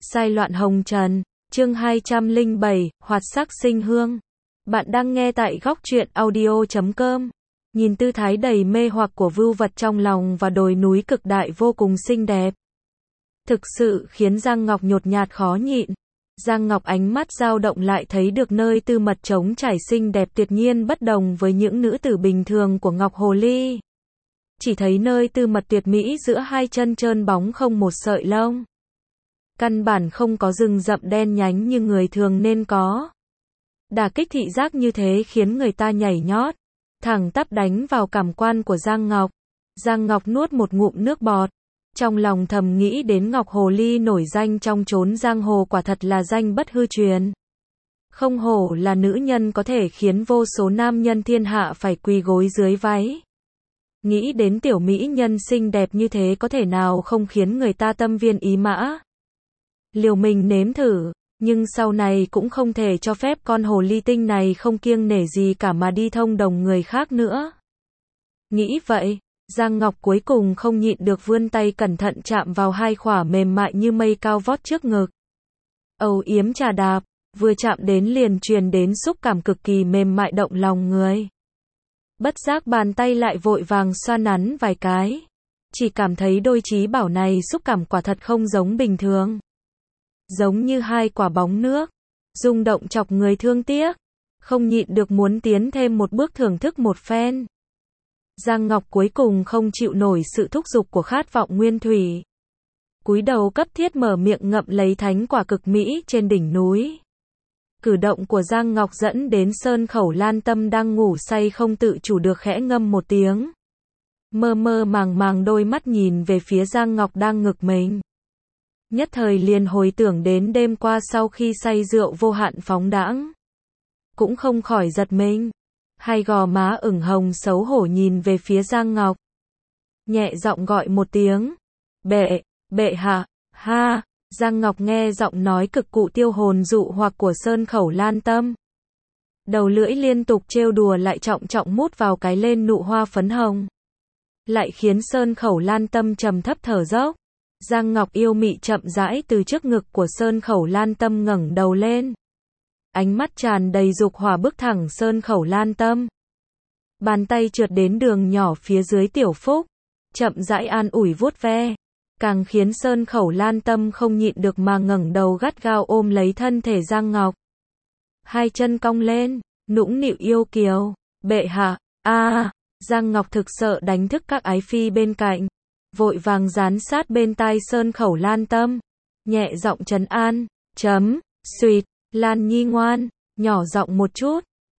Sai loạn hồng trần, chương 207, hoạt sắc sinh hương. Bạn đang nghe tại góc truyện audio.com. Nhìn tư thái đầy mê hoặc của vưu vật trong lòng và đồi núi cực đại vô cùng xinh đẹp. Thực sự khiến Giang Ngọc nhột nhạt khó nhịn. Giang Ngọc ánh mắt dao động lại thấy được nơi tư mật trống trải xinh đẹp tuyệt nhiên bất đồng với những nữ tử bình thường của Ngọc Hồ Ly. Chỉ thấy nơi tư mật tuyệt mỹ giữa hai chân trơn bóng không một sợi lông. Căn bản không có rừng rậm đen nhánh như người thường nên có. Đả kích thị giác như thế khiến người ta nhảy nhót, thẳng tắp đánh vào cảm quan của Giang Ngọc. Giang Ngọc nuốt một ngụm nước bọt, trong lòng thầm nghĩ đến Ngọc Hồ Ly nổi danh trong chốn giang hồ quả thật là danh bất hư truyền. Không hổ là nữ nhân có thể khiến vô số nam nhân thiên hạ phải quỳ gối dưới váy. Nghĩ đến tiểu mỹ nhân xinh đẹp như thế có thể nào không khiến người ta tâm viên ý mã. Liều mình nếm thử, nhưng sau này cũng không thể cho phép con hồ ly tinh này không kiêng nể gì cả mà đi thông đồng người khác nữa. Nghĩ vậy, Giang Ngọc cuối cùng không nhịn được vươn tay cẩn thận chạm vào hai khỏa mềm mại như mây cao vót trước ngực. Âu yếm trà đạp, vừa chạm đến liền truyền đến xúc cảm cực kỳ mềm mại động lòng người. Bất giác bàn tay lại vội vàng xoa nắn vài cái. Chỉ cảm thấy đôi trí bảo này xúc cảm quả thật không giống bình thường. Giống như hai quả bóng nước, rung động chọc người thương tiếc, không nhịn được muốn tiến thêm một bước thưởng thức một phen. Giang Ngọc cuối cùng không chịu nổi sự thúc giục của khát vọng nguyên thủy. Cúi đầu cấp thiết mở miệng ngậm lấy thánh quả cực mỹ trên đỉnh núi. Cử động của Giang Ngọc dẫn đến Sơn Khẩu Lan Tâm đang ngủ say không tự chủ được khẽ ngâm một tiếng. Mơ mơ màng màng đôi mắt nhìn về phía Giang Ngọc đang ngực mình. Nhất thời liền hồi tưởng đến đêm qua sau khi say rượu vô hạn phóng đãng. Cũng không khỏi giật mình. Hai gò má ửng hồng xấu hổ nhìn về phía Giang Ngọc. Nhẹ giọng gọi một tiếng. Bệ hạ, ha. Giang Ngọc nghe giọng nói cực cụ tiêu hồn dụ hoặc của Sơn Khẩu Lan Tâm. Đầu lưỡi liên tục trêu đùa lại trọng trọng mút vào cái lên nụ hoa phấn hồng. Lại khiến Sơn Khẩu Lan Tâm trầm thấp thở dốc. Giang Ngọc yêu mị chậm rãi từ trước ngực của Sơn Khẩu Lan Tâm ngẩng đầu lên. Ánh mắt tràn đầy dục hỏa bước thẳng Sơn Khẩu Lan Tâm. Bàn tay trượt đến đường nhỏ phía dưới tiểu phúc, chậm rãi an ủi vuốt ve, càng khiến Sơn Khẩu Lan Tâm không nhịn được mà ngẩng đầu gắt gao ôm lấy thân thể Giang Ngọc. Hai chân cong lên, nũng nịu yêu kiều, bệ hạ, Giang Ngọc thực sợ đánh thức các ái phi bên cạnh. Vội vàng dán sát bên tai Sơn Khẩu Lan Tâm, nhẹ giọng trấn an, suýt, Lan Nhi ngoan, nhỏ giọng một chút,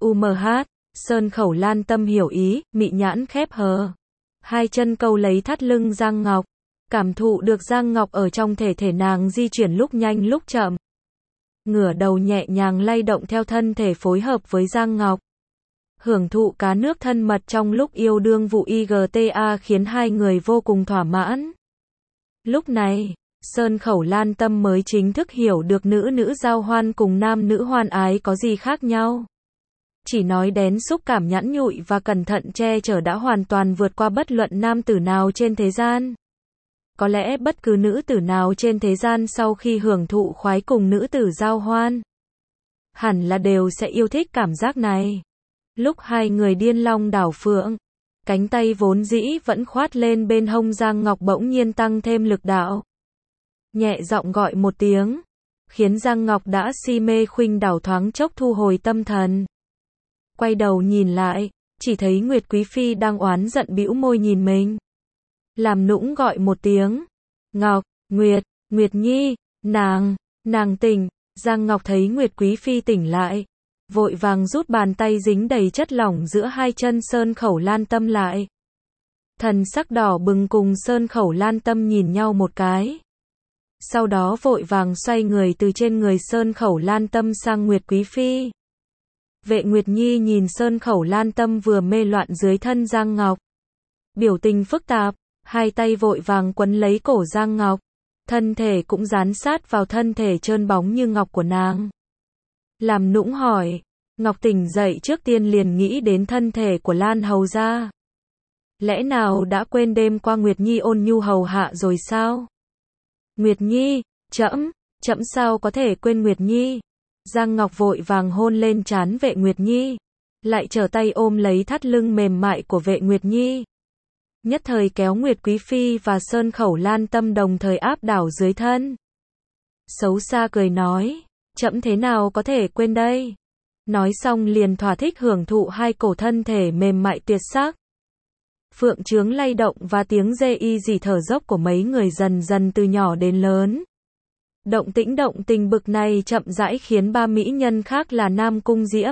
Sơn Khẩu Lan Tâm hiểu ý, mị nhãn khép hờ. Hai chân câu lấy thắt lưng Giang Ngọc, cảm thụ được Giang Ngọc ở trong thể nàng di chuyển lúc nhanh lúc chậm. Ngửa đầu nhẹ nhàng lay động theo thân thể phối hợp với Giang Ngọc. Hưởng thụ cá nước thân mật trong lúc yêu đương vụ IGTA khiến hai người vô cùng thỏa mãn. Lúc này, Sơn Khẩu Lan Tâm mới chính thức hiểu được nữ giao hoan cùng nam nữ hoan ái có gì khác nhau. Chỉ nói đến xúc cảm nhẵn nhụi và cẩn thận che chở đã hoàn toàn vượt qua bất luận nam tử nào trên thế gian. Có lẽ bất cứ nữ tử nào trên thế gian sau khi hưởng thụ khoái cùng nữ tử giao hoan, hẳn là đều sẽ yêu thích cảm giác này. Lúc hai người điên long đảo phượng, cánh tay vốn dĩ vẫn khoát lên bên hông Giang Ngọc bỗng nhiên tăng thêm lực đạo. Nhẹ giọng gọi một tiếng, khiến Giang Ngọc đã si mê khuynh đảo thoáng chốc thu hồi tâm thần. Quay đầu nhìn lại, chỉ thấy Nguyệt Quý Phi đang oán giận bĩu môi nhìn mình. Làm nũng gọi một tiếng, Ngọc, Nguyệt Nhi, nàng tỉnh. Giang Ngọc thấy Nguyệt Quý Phi tỉnh lại, vội vàng rút bàn tay dính đầy chất lỏng giữa hai chân Sơn Khẩu Lan Tâm lại. Thần sắc đỏ bừng cùng Sơn Khẩu Lan Tâm nhìn nhau một cái. Sau đó vội vàng xoay người từ trên người Sơn Khẩu Lan Tâm sang Nguyệt Quý Phi. Vệ Nguyệt Nhi nhìn Sơn Khẩu Lan Tâm vừa mê loạn dưới thân Giang Ngọc. Biểu tình phức tạp, hai tay vội vàng quấn lấy cổ Giang Ngọc. Thân thể cũng dán sát vào thân thể trơn bóng như ngọc của nàng. Làm nũng hỏi, Ngọc tỉnh dậy trước tiên liền nghĩ đến thân thể của Lan hầu gia. Lẽ nào đã quên đêm qua Nguyệt Nhi ôn nhu hầu hạ rồi sao? Nguyệt Nhi, trẫm, Trẫm sao có thể quên Nguyệt Nhi. Giang Ngọc vội vàng hôn lên trán Vệ Nguyệt Nhi, lại trở tay ôm lấy thắt lưng mềm mại của Vệ Nguyệt Nhi. Nhất thời kéo Nguyệt Quý Phi và Sơn Khẩu Lan Tâm đồng thời áp đảo dưới thân. Xấu xa cười nói, trẫm thế nào có thể quên đây. Nói xong liền thỏa thích hưởng thụ hai cổ thân thể mềm mại tuyệt sắc. Phượng trướng lay động và tiếng rê y rỉ thở dốc của mấy người dần dần từ nhỏ đến lớn. Động tình bực này chậm rãi khiến ba mỹ nhân khác là Nam Cung Diễm,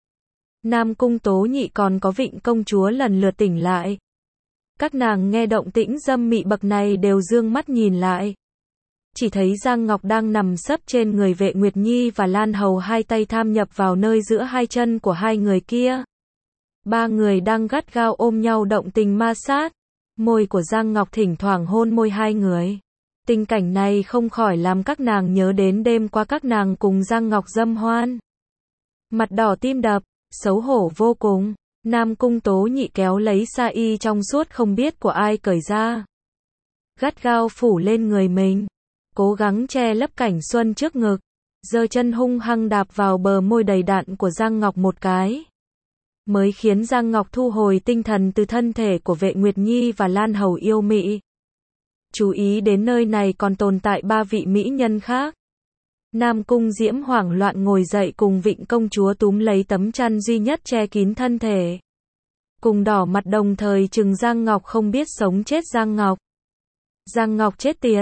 Nam Cung Tố Nhị còn có Vịnh công chúa lần lượt tỉnh lại. Các nàng nghe động tĩnh dâm mị bậc này đều dương mắt nhìn lại. Chỉ thấy Giang Ngọc đang nằm sấp trên người Vệ Nguyệt Nhi và Lan Hầu, hai tay tham nhập vào nơi giữa hai chân của hai người kia. Ba người đang gắt gao ôm nhau động tình ma sát. Môi của Giang Ngọc thỉnh thoảng hôn môi hai người. Tình cảnh này không khỏi làm các nàng nhớ đến đêm qua các nàng cùng Giang Ngọc dâm hoan. Mặt đỏ tim đập, xấu hổ vô cùng. Nam Cung Tố Nhị kéo lấy sa y trong suốt không biết của ai cởi ra, gắt gao phủ lên người mình, cố gắng che lấp cảnh xuân trước ngực, giơ chân hung hăng đạp vào bờ môi đầy đặn của Giang Ngọc một cái, mới khiến Giang Ngọc thu hồi tinh thần từ thân thể của Vệ Nguyệt Nhi và Lan Hầu yêu mị. Chú ý đến nơi này còn tồn tại ba vị mỹ nhân khác. Nam Cung Diễm hoảng loạn ngồi dậy cùng Vịnh công chúa túm lấy tấm chăn duy nhất che kín thân thể. Cùng đỏ mặt đồng thời trừng Giang Ngọc không biết sống chết Giang Ngọc. Giang Ngọc chết tiệt,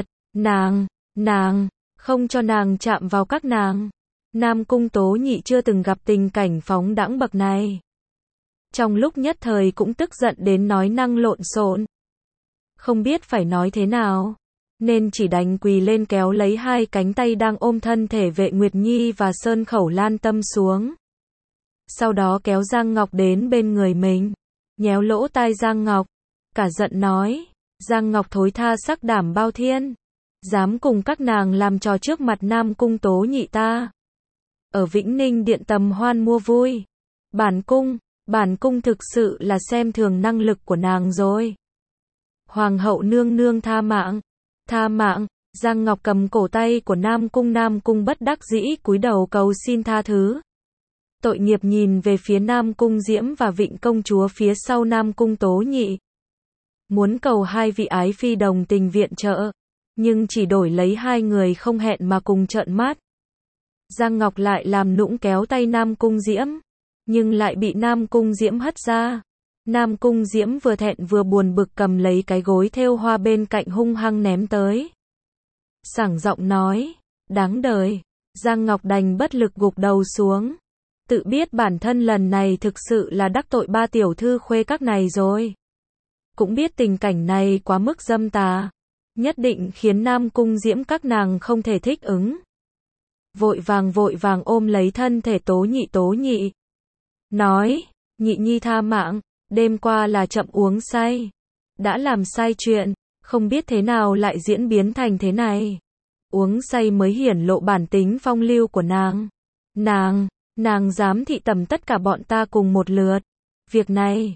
nàng, không cho nàng chạm vào các nàng. Nam Cung Tố Nhị chưa từng gặp tình cảnh phóng đãng bậc này. Trong lúc nhất thời cũng tức giận đến nói năng lộn xộn. Không biết phải nói thế nào, nên chỉ đành quỳ lên kéo lấy hai cánh tay đang ôm thân thể Vệ Nguyệt Nhi và Sơn Khẩu Lan Tâm xuống. Sau đó kéo Giang Ngọc đến bên người mình, nhéo lỗ tai Giang Ngọc, cả giận nói, Giang Ngọc thối tha sắc đảm bao thiên, dám cùng các nàng làm trò trước mặt Nam Cung Tố Nhị ta. Ở Vĩnh Ninh Điện tầm hoan mua vui. Bản cung thực sự là xem thường năng lực của nàng rồi. Hoàng hậu nương nương tha mạng. Giang Ngọc cầm cổ tay của Nam Cung bất đắc dĩ cúi đầu cầu xin tha thứ. Tội nghiệp nhìn về phía Nam Cung Diễm và Vịnh công chúa phía sau Nam Cung Tố Nhị. Muốn cầu hai vị ái phi đồng tình viện trợ, nhưng chỉ đổi lấy hai người không hẹn mà cùng trợn mắt. Giang Ngọc lại làm nũng kéo tay Nam Cung Diễm, nhưng lại bị Nam Cung Diễm hất ra. Nam Cung Diễm vừa thẹn vừa buồn bực cầm lấy cái gối thêu hoa bên cạnh hung hăng ném tới. Sảng giọng nói, đáng đời. Giang Ngọc đành bất lực gục đầu xuống. Tự biết bản thân lần này thực sự là đắc tội ba tiểu thư khuê các này rồi. Cũng biết tình cảnh này quá mức dâm tà, nhất định khiến Nam Cung Diễm các nàng không thể thích ứng. Vội vàng ôm lấy thân thể Tố Nhị. Nói, Nhị Nhi tha mạng, đêm qua là chậm uống say. Đã làm sai chuyện, không biết thế nào lại diễn biến thành thế này. Uống say mới hiển lộ bản tính phong lưu của nàng. Nàng dám thị tầm tất cả bọn ta cùng một lượt. Việc này,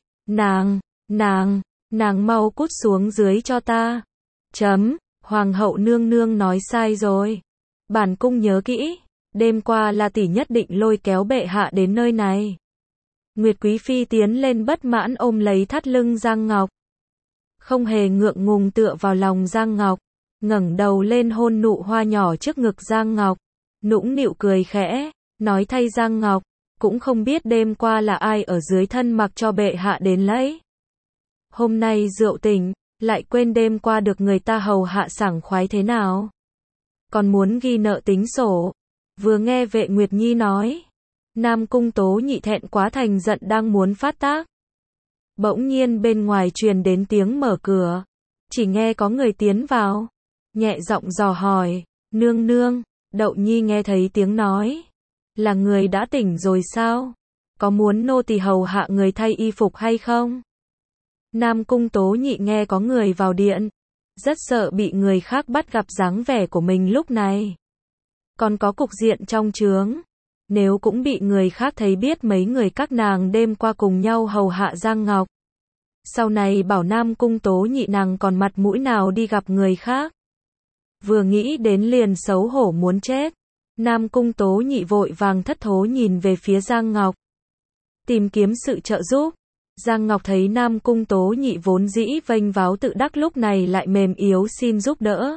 nàng mau cút xuống dưới cho ta. Hoàng hậu nương nương nói sai rồi. Bản cung nhớ kỹ, đêm qua là tỷ nhất định lôi kéo bệ hạ đến nơi này. Nguyệt Quý Phi tiến lên bất mãn ôm lấy thắt lưng Giang Ngọc. Không hề ngượng ngùng tựa vào lòng Giang Ngọc, ngẩng đầu lên hôn nụ hoa nhỏ trước ngực Giang Ngọc, nũng nịu cười khẽ, nói thay Giang Ngọc, cũng không biết đêm qua là ai ở dưới thân mặc cho bệ hạ đến lấy. Hôm nay rượu tỉnh, lại quên đêm qua được người ta hầu hạ sảng khoái thế nào. Còn muốn ghi nợ tính sổ. Vừa nghe Vệ Nguyệt Nhi nói, Nam Cung Tố Nhị thẹn quá thành giận đang muốn phát tác. Bỗng nhiên bên ngoài truyền đến tiếng mở cửa, chỉ nghe có người tiến vào, nhẹ giọng dò hỏi, nương, Đậu Nhi nghe thấy tiếng nói, là người đã tỉnh rồi sao? Có muốn nô tỳ hầu hạ người thay y phục hay không? Nam Cung Tố Nhị nghe có người vào điện, rất sợ bị người khác bắt gặp dáng vẻ của mình lúc này. Còn có cục diện trong trướng, nếu cũng bị người khác thấy biết mấy người các nàng đêm qua cùng nhau hầu hạ Giang Ngọc. Sau này bảo Nam Cung Tố Nhị nàng còn mặt mũi nào đi gặp người khác. Vừa nghĩ đến liền xấu hổ muốn chết. Nam Cung Tố Nhị vội vàng thất thố nhìn về phía Giang Ngọc. Tìm kiếm sự trợ giúp. Giang Ngọc thấy Nam Cung Tố Nhị vốn dĩ vênh váo tự đắc lúc này lại mềm yếu xin giúp đỡ.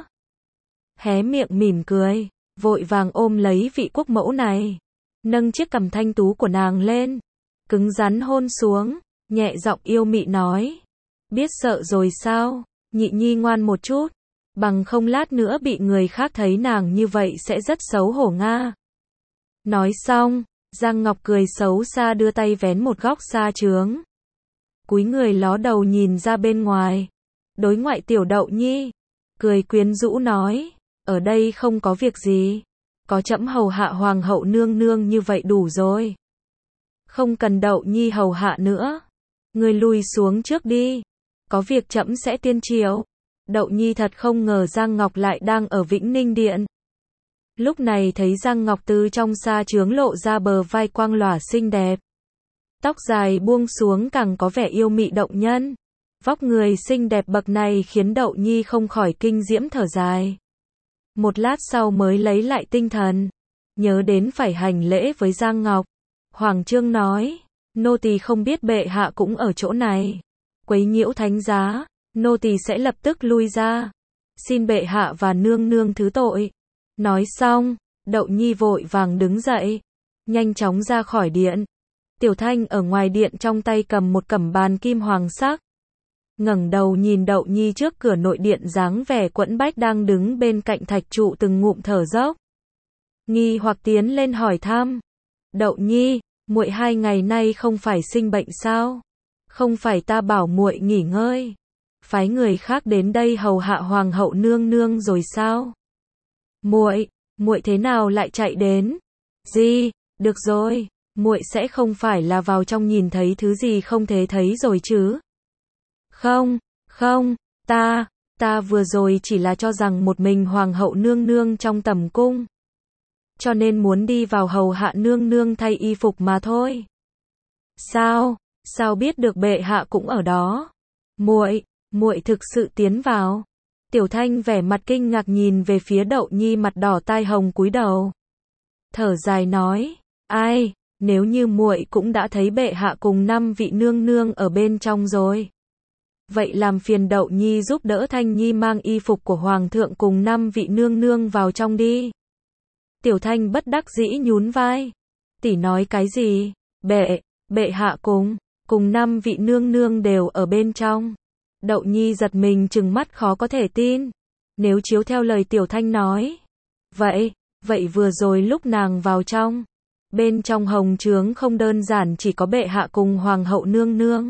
Hé miệng mỉm cười, vội vàng ôm lấy vị quốc mẫu này. Nâng chiếc cằm thanh tú của nàng lên. Cứng rắn hôn xuống, nhẹ giọng yêu mị nói. Biết sợ rồi sao, Nhị nhi ngoan một chút. Bằng không lát nữa bị người khác thấy nàng như vậy sẽ rất xấu hổ nga. Nói xong, Giang Ngọc cười xấu xa đưa tay vén một góc sa trướng. Cúi người ló đầu nhìn ra bên ngoài. Đối ngoại Tiểu Đậu Nhi, cười quyến rũ nói, ở đây không có việc gì. Có trẫm hầu hạ hoàng hậu nương nương như vậy đủ rồi. Không cần Đậu Nhi hầu hạ nữa. Người lùi xuống trước đi. Có việc trẫm sẽ tiên triệu. Đậu Nhi thật không ngờ Giang Ngọc lại đang ở Vĩnh Ninh Điện. Lúc này thấy Giang Ngọc từ trong sa trướng lộ ra bờ vai quang lòa xinh đẹp. Tóc dài buông xuống càng có vẻ yêu mị động nhân. Vóc người xinh đẹp bậc này khiến Đậu Nhi không khỏi kinh diễm thở dài. Một lát sau mới lấy lại tinh thần. Nhớ đến phải hành lễ với Giang Ngọc. Hoàng Trương nói, nô tỳ không biết bệ hạ cũng ở chỗ này. Quấy nhiễu thánh giá, nô tỳ sẽ lập tức lui ra. Xin bệ hạ và nương nương thứ tội. Nói xong, Đậu Nhi vội vàng đứng dậy. Nhanh chóng ra khỏi điện. Tiểu Thanh ở ngoài điện trong tay cầm một cẩm bàn kim hoàng sắc. Ngẩng đầu nhìn Đậu Nhi trước cửa nội điện dáng vẻ quẫn bách đang đứng bên cạnh thạch trụ từng ngụm thở dốc. Nghi hoặc tiến lên hỏi thăm. Đậu Nhi, muội 2 ngày nay không phải sinh bệnh sao? Không phải ta bảo muội nghỉ ngơi. Phái người khác đến đây hầu hạ hoàng hậu nương nương rồi sao? Muội thế nào lại chạy đến? Gì, được rồi, muội sẽ không phải là vào trong nhìn thấy thứ gì không thể thấy rồi chứ? Không, ta vừa rồi chỉ là cho rằng một mình hoàng hậu nương nương trong tầm cung. Cho nên muốn đi vào hầu hạ nương nương thay y phục mà thôi. Sao biết được bệ hạ cũng ở đó? Muội thực sự tiến vào. Tiểu Thanh vẻ mặt kinh ngạc nhìn về phía Đậu Nhi mặt đỏ tai hồng cúi đầu. Thở dài nói, ai, nếu như muội cũng đã thấy bệ hạ cùng 5 vị nương nương ở bên trong rồi. Vậy làm phiền Đậu Nhi giúp đỡ Thanh Nhi mang y phục của hoàng thượng cùng 5 vị nương nương vào trong đi. Tiểu Thanh bất đắc dĩ nhún vai. Tỷ nói cái gì? Bệ hạ cùng 5 vị nương nương đều ở bên trong. Đậu Nhi giật mình trừng mắt khó có thể tin. Nếu chiếu theo lời Tiểu Thanh nói. Vậy vừa rồi lúc nàng vào trong. Bên trong hồng trướng không đơn giản chỉ có bệ hạ cùng hoàng hậu nương nương.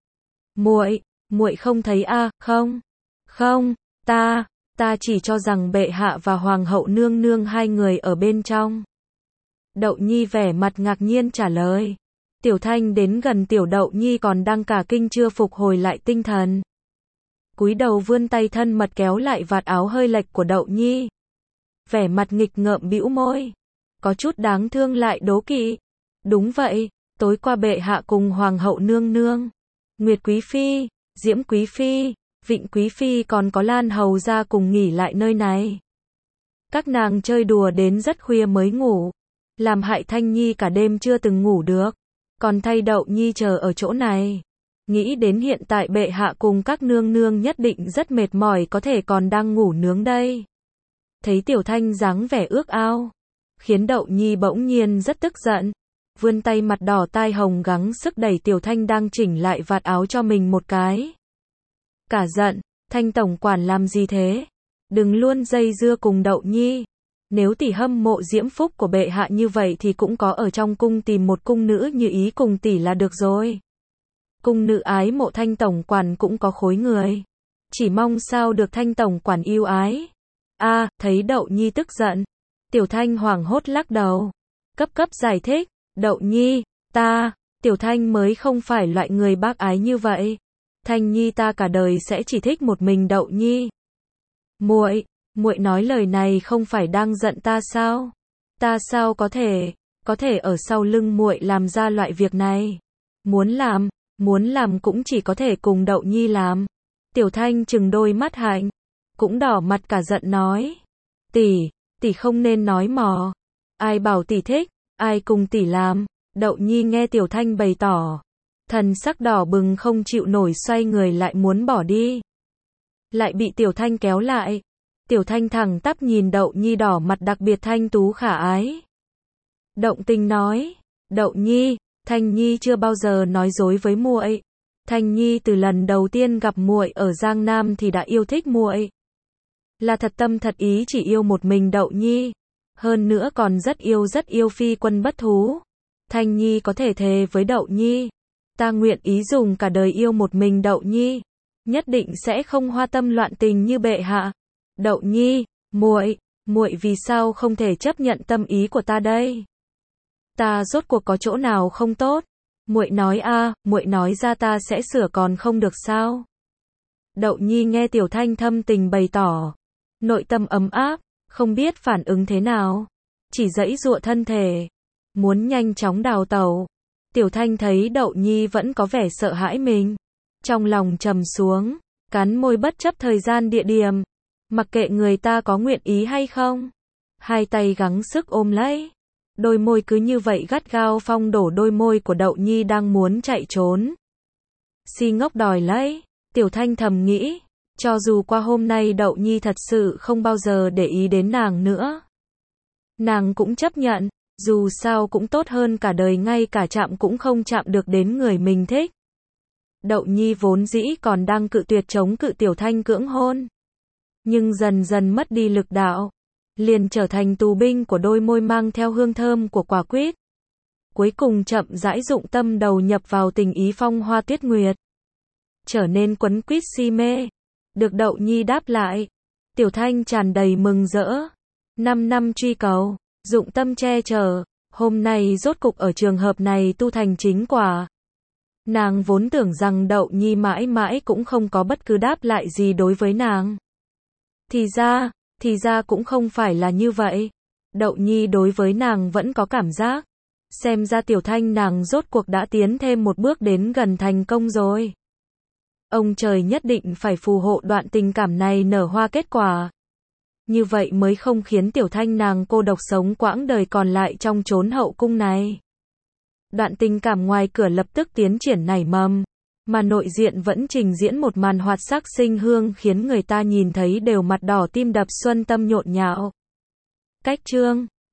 Muội không thấy à? Không, ta chỉ cho rằng bệ hạ và hoàng hậu nương nương 2 người ở bên trong. Đậu Nhi vẻ mặt ngạc nhiên trả lời. Tiểu Thanh đến gần Tiểu Đậu Nhi còn đang cả kinh chưa phục hồi lại tinh thần. Cúi đầu vươn tay thân mật kéo lại vạt áo hơi lệch của Đậu Nhi. Vẻ mặt nghịch ngợm bĩu môi. Có chút đáng thương lại đố kỵ. Đúng vậy, tối qua bệ hạ cùng hoàng hậu nương nương, Nguyệt Quý Phi, Diễm Quý Phi, Vịnh Quý Phi còn có Lan Hầu ra cùng nghỉ lại nơi này. Các nàng chơi đùa đến rất khuya mới ngủ. Làm hại Thanh Nhi cả đêm chưa từng ngủ được. Còn thay Đậu Nhi chờ ở chỗ này. Nghĩ đến hiện tại bệ hạ cùng các nương nương nhất định rất mệt mỏi có thể còn đang ngủ nướng đây. Thấy Tiểu Thanh dáng vẻ ước ao. Khiến Đậu Nhi bỗng nhiên rất tức giận. Vươn tay mặt đỏ tai hồng gắng sức đẩy Tiểu Thanh đang chỉnh lại vạt áo cho mình một cái. Cả giận, Thanh tổng quản làm gì thế? Đừng luôn dây dưa cùng Đậu Nhi. Nếu tỷ hâm mộ diễm phúc của bệ hạ như vậy thì cũng có ở trong cung tìm một cung nữ như ý cùng tỷ là được rồi. Cung nữ ái mộ Thanh tổng quản cũng có khối người. Chỉ mong sao được Thanh tổng quản yêu ái. Thấy Đậu Nhi tức giận. Tiểu Thanh hoảng hốt lắc đầu. Cấp giải thích. Đậu Nhi, Tiểu Thanh mới không phải loại người bác ái như vậy. Thanh Nhi ta cả đời sẽ chỉ thích một mình Đậu Nhi. Muội nói lời này không phải đang giận ta sao? Ta sao có thể ở sau lưng muội làm ra loại việc này? Muốn làm cũng chỉ có thể cùng Đậu Nhi làm. Tiểu Thanh trừng đôi mắt hạnh, cũng đỏ mặt cả giận nói, tỷ không nên nói mò. Ai bảo tỷ thích, ai cùng tỷ làm. Đậu Nhi nghe Tiểu Thanh bày tỏ. Thần sắc đỏ bừng không chịu nổi, xoay người lại muốn bỏ đi. Lại bị Tiểu Thanh kéo lại. Tiểu Thanh thẳng tắp nhìn Đậu Nhi, đỏ mặt đặc biệt thanh tú khả ái. Động Tình nói, Đậu Nhi, Thanh Nhi chưa bao giờ nói dối với muội. Thanh Nhi từ lần đầu tiên gặp muội ở Giang Nam thì đã yêu thích muội. Là thật tâm thật ý chỉ yêu một mình Đậu Nhi. Hơn nữa còn rất yêu phi quân bất thú. Thanh Nhi có thể thề với Đậu Nhi. Ta nguyện ý dùng cả đời yêu một mình Đậu Nhi. Nhất định sẽ không hoa tâm loạn tình như bệ hạ. Đậu Nhi, muội vì sao không thể chấp nhận tâm ý của ta đây? Ta rốt cuộc có chỗ nào không tốt? Muội nói muội nói ra ta sẽ sửa còn không được sao? Đậu Nhi nghe Tiểu Thanh thâm tình bày tỏ, nội tâm ấm áp, không biết phản ứng thế nào, chỉ giãy giụa thân thể, muốn nhanh chóng đào tẩu. Tiểu Thanh thấy Đậu Nhi vẫn có vẻ sợ hãi mình, trong lòng trầm xuống, cắn môi bất chấp thời gian địa điểm, mặc kệ người ta có nguyện ý hay không. Hai tay gắng sức ôm lấy, đôi môi cứ như vậy gắt gao phong đổ đôi môi của Đậu Nhi đang muốn chạy trốn. Si ngốc đòi lấy, Tiểu Thanh thầm nghĩ, cho dù qua hôm nay Đậu Nhi thật sự không bao giờ để ý đến nàng nữa, nàng cũng chấp nhận, dù sao cũng tốt hơn cả đời ngay cả chạm cũng không chạm được đến người mình thích. Đậu Nhi vốn dĩ còn đang cự tuyệt chống cự Tiểu Thanh cưỡng hôn, nhưng dần dần mất đi lực đạo, liền trở thành tù binh của đôi môi mang theo hương thơm của quả quýt. Cuối cùng chậm rãi dụng tâm đầu nhập vào tình ý phong hoa tuyết nguyệt, trở nên quấn quýt si mê. Được Đậu Nhi đáp lại, Tiểu Thanh tràn đầy mừng rỡ. 5 năm truy cầu, dụng tâm che chở, hôm nay rốt cục ở trường hợp này tu thành chính quả. Nàng vốn tưởng rằng Đậu Nhi mãi mãi cũng không có bất cứ đáp lại gì đối với nàng. Thì ra cũng không phải là như vậy. Đậu Nhi đối với nàng vẫn có cảm giác. Xem ra Tiểu Thanh nàng rốt cuộc đã tiến thêm một bước đến gần thành công rồi. Ông trời nhất định phải phù hộ đoạn tình cảm này nở hoa kết quả. Như vậy mới không khiến Tiểu Thanh nàng cô độc sống quãng đời còn lại trong chốn hậu cung này. Đoạn tình cảm ngoài cửa lập tức tiến triển nảy mầm, mà nội diện vẫn trình diễn một màn hoạt sắc sinh hương khiến người ta nhìn thấy đều mặt đỏ tim đập xuân tâm nhộn nhạo. Cách chương